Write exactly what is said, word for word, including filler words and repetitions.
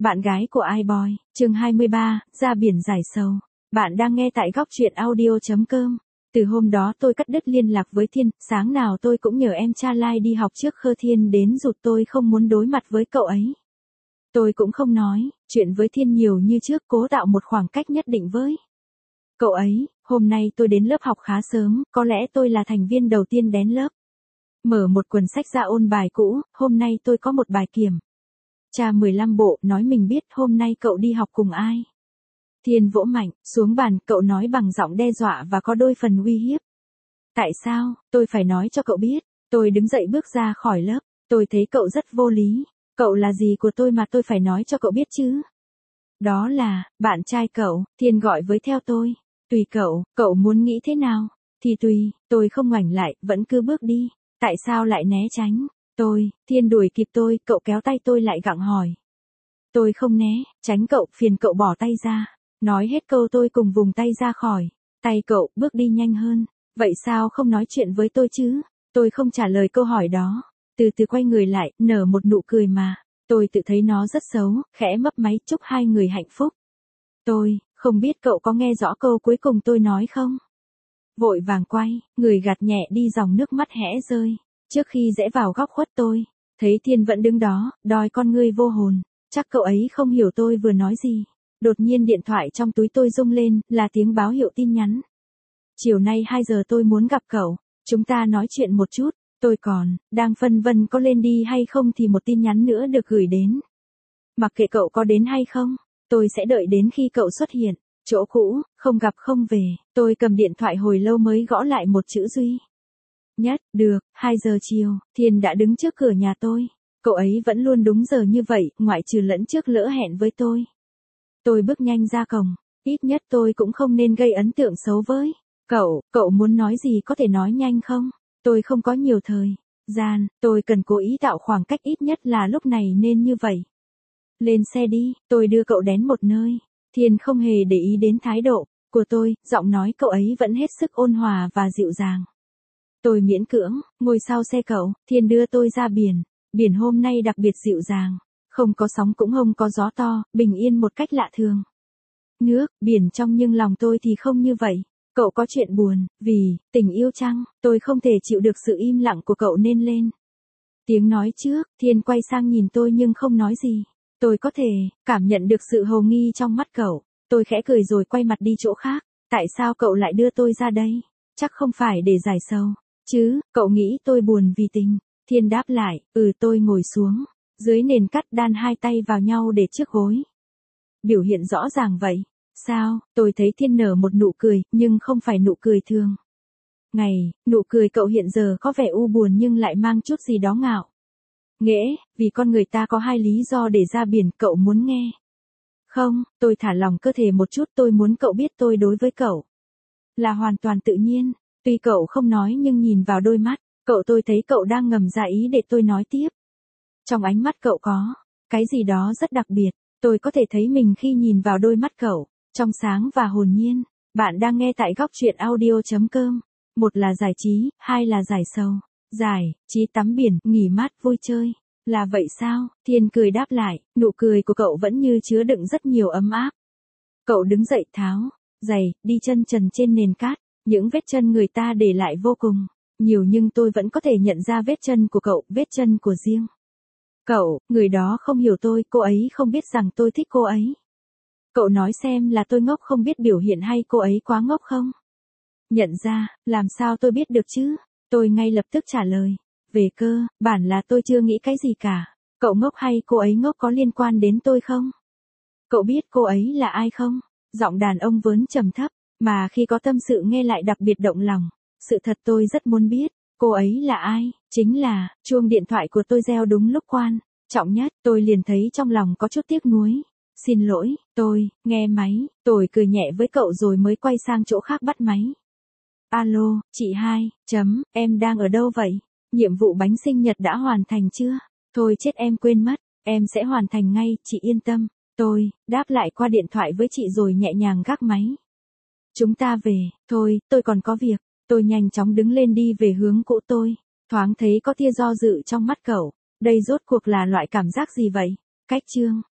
Bạn gái của iBoy, chương hai mươi ba, ra biển giải sầu. Bạn đang nghe tại góc truyện audio chấm com. Từ hôm đó tôi cắt đứt liên lạc với Thiên, sáng nào tôi cũng nhờ em cha Lai đi học trước Khơ Thiên đến rụt tôi không muốn đối mặt với cậu ấy. Tôi cũng không nói chuyện với Thiên nhiều như trước, cố tạo một khoảng cách nhất định với cậu ấy. Hôm nay tôi đến lớp học khá sớm, có lẽ tôi là thành viên đầu tiên đến lớp. Mở một cuốn sách ra ôn bài cũ, hôm nay tôi có một bài kiểm tra mười lăm bộ, nói mình biết hôm nay cậu đi học cùng ai. Thiên vỗ mạnh xuống bàn, cậu nói bằng giọng đe dọa và có đôi phần uy hiếp. Tại sao, tôi phải nói cho cậu biết. Tôi đứng dậy bước ra khỏi lớp, tôi thấy cậu rất vô lý. Cậu là gì của tôi mà tôi phải nói cho cậu biết chứ? Đó là, bạn trai cậu, Thiên gọi với theo tôi. Tùy cậu, cậu muốn nghĩ thế nào? Thì tùy, tôi không ngoảnh lại, vẫn cứ bước đi. Tại sao lại né tránh? Tôi, Thiên đuổi kịp tôi, cậu kéo tay tôi lại gặng hỏi. Tôi không né, tránh cậu, phiền cậu bỏ tay ra. Nói hết câu tôi cùng vùng tay ra khỏi tay cậu, bước đi nhanh hơn. Vậy sao không nói chuyện với tôi chứ? Tôi không trả lời câu hỏi đó. Từ từ quay người lại, nở một nụ cười mà tôi tự thấy nó rất xấu, khẽ mấp máy chúc hai người hạnh phúc. Tôi, không biết cậu có nghe rõ câu cuối cùng tôi nói không? Vội vàng quay, người gạt nhẹ đi dòng nước mắt hẽ rơi. Trước khi rẽ vào góc khuất tôi thấy Thiên vẫn đứng đó, đòi con ngươi vô hồn. Chắc cậu ấy không hiểu tôi vừa nói gì. Đột nhiên điện thoại trong túi tôi rung lên, là tiếng báo hiệu tin nhắn. Chiều nay hai giờ tôi muốn gặp cậu, chúng ta nói chuyện một chút. Tôi còn đang phân vân có lên đi hay không thì một tin nhắn nữa được gửi đến. Mặc kệ cậu có đến hay không, tôi sẽ đợi đến khi cậu xuất hiện. Chỗ cũ, không gặp không về. Tôi cầm điện thoại hồi lâu mới gõ lại một chữ duy nhất. Được, hai giờ chiều, Thiên đã đứng trước cửa nhà tôi. Cậu ấy vẫn luôn đúng giờ như vậy, ngoại trừ lẫn trước lỡ hẹn với tôi. Tôi bước nhanh ra cổng, ít nhất tôi cũng không nên gây ấn tượng xấu với cậu. Cậu muốn nói gì có thể nói nhanh không? Tôi không có nhiều thời gian, tôi cần cố ý tạo khoảng cách, ít nhất là lúc này nên như vậy. Lên xe đi, tôi đưa cậu đến một nơi. Thiên không hề để ý đến thái độ của tôi, giọng nói cậu ấy vẫn hết sức ôn hòa và dịu dàng. Tôi miễn cưỡng ngồi sau xe cậu. Thiên đưa tôi ra biển. Biển hôm nay đặc biệt dịu dàng, không có sóng cũng không có gió to, bình yên một cách lạ thường. Nước, biển trong nhưng lòng tôi thì không như vậy. Cậu có chuyện buồn, vì tình yêu chăng? Tôi không thể chịu được sự im lặng của cậu nên lên tiếng nói trước. Thiên quay sang nhìn tôi nhưng không nói gì. Tôi có thể cảm nhận được sự hồ nghi trong mắt cậu. Tôi khẽ cười rồi quay mặt đi chỗ khác. Tại sao cậu lại đưa tôi ra đây? Chắc không phải để giải sầu chứ? Cậu nghĩ tôi buồn vì tình? Thiên đáp lại, ừ. Tôi ngồi xuống dưới nền cát, đan hai tay vào nhau để trước gối. Biểu hiện rõ ràng vậy. Sao? Tôi thấy Thiên nở một nụ cười, nhưng không phải nụ cười thường ngày. Nụ cười cậu hiện giờ có vẻ u buồn nhưng lại mang chút gì đó ngạo nghễ, vì con người ta có hai lý do để ra biển, cậu muốn nghe không? Tôi thả lỏng cơ thể một chút, tôi muốn cậu biết tôi đối với cậu là hoàn toàn tự nhiên. Tuy cậu không nói nhưng nhìn vào đôi mắt cậu tôi thấy cậu đang ngầm ra ý để tôi nói tiếp. Trong ánh mắt cậu có cái gì đó rất đặc biệt. Tôi có thể thấy mình khi nhìn vào đôi mắt cậu, trong sáng và hồn nhiên. Bạn đang nghe tại góc truyện audio chấm com. Một là giải trí, hai là giải sầu. Giải trí tắm biển, nghỉ mát, vui chơi. Là vậy sao? Thiên cười đáp lại, nụ cười của cậu vẫn như chứa đựng rất nhiều ấm áp. Cậu đứng dậy tháo giày, đi chân trần trên nền cát. Những vết chân người ta để lại vô cùng nhiều nhưng tôi vẫn có thể nhận ra vết chân của cậu, vết chân của riêng cậu. Người đó không hiểu tôi, cô ấy không biết rằng tôi thích cô ấy. Cậu nói xem là tôi ngốc không biết biểu hiện hay cô ấy quá ngốc không? Nhận ra, làm sao tôi biết được chứ? Tôi ngay lập tức trả lời. Về cơ bản là tôi chưa nghĩ cái gì cả. Cậu ngốc hay cô ấy ngốc có liên quan đến tôi không? Cậu biết cô ấy là ai không? Giọng đàn ông vốn trầm thấp, mà khi có tâm sự nghe lại đặc biệt động lòng. Sự thật tôi rất muốn biết, cô ấy là ai? Chính là, chuông điện thoại của tôi reo đúng lúc quan trọng nhất. Tôi liền thấy trong lòng có chút tiếc nuối. Xin lỗi, tôi nghe máy. Tôi cười nhẹ với cậu rồi mới quay sang chỗ khác bắt máy. Alo, chị hai, chấm, em đang ở đâu vậy? Nhiệm vụ bánh sinh nhật đã hoàn thành chưa? Thôi chết, em quên mất. Em sẽ hoàn thành ngay, chị yên tâm. Tôi đáp lại qua điện thoại với chị rồi nhẹ nhàng gác máy. Chúng ta về, thôi, tôi còn có việc. Tôi nhanh chóng đứng lên đi về hướng cũ. Tôi thoáng thấy có tia do dự trong mắt cậu. Đây rốt cuộc là loại cảm giác gì vậy? Cách chương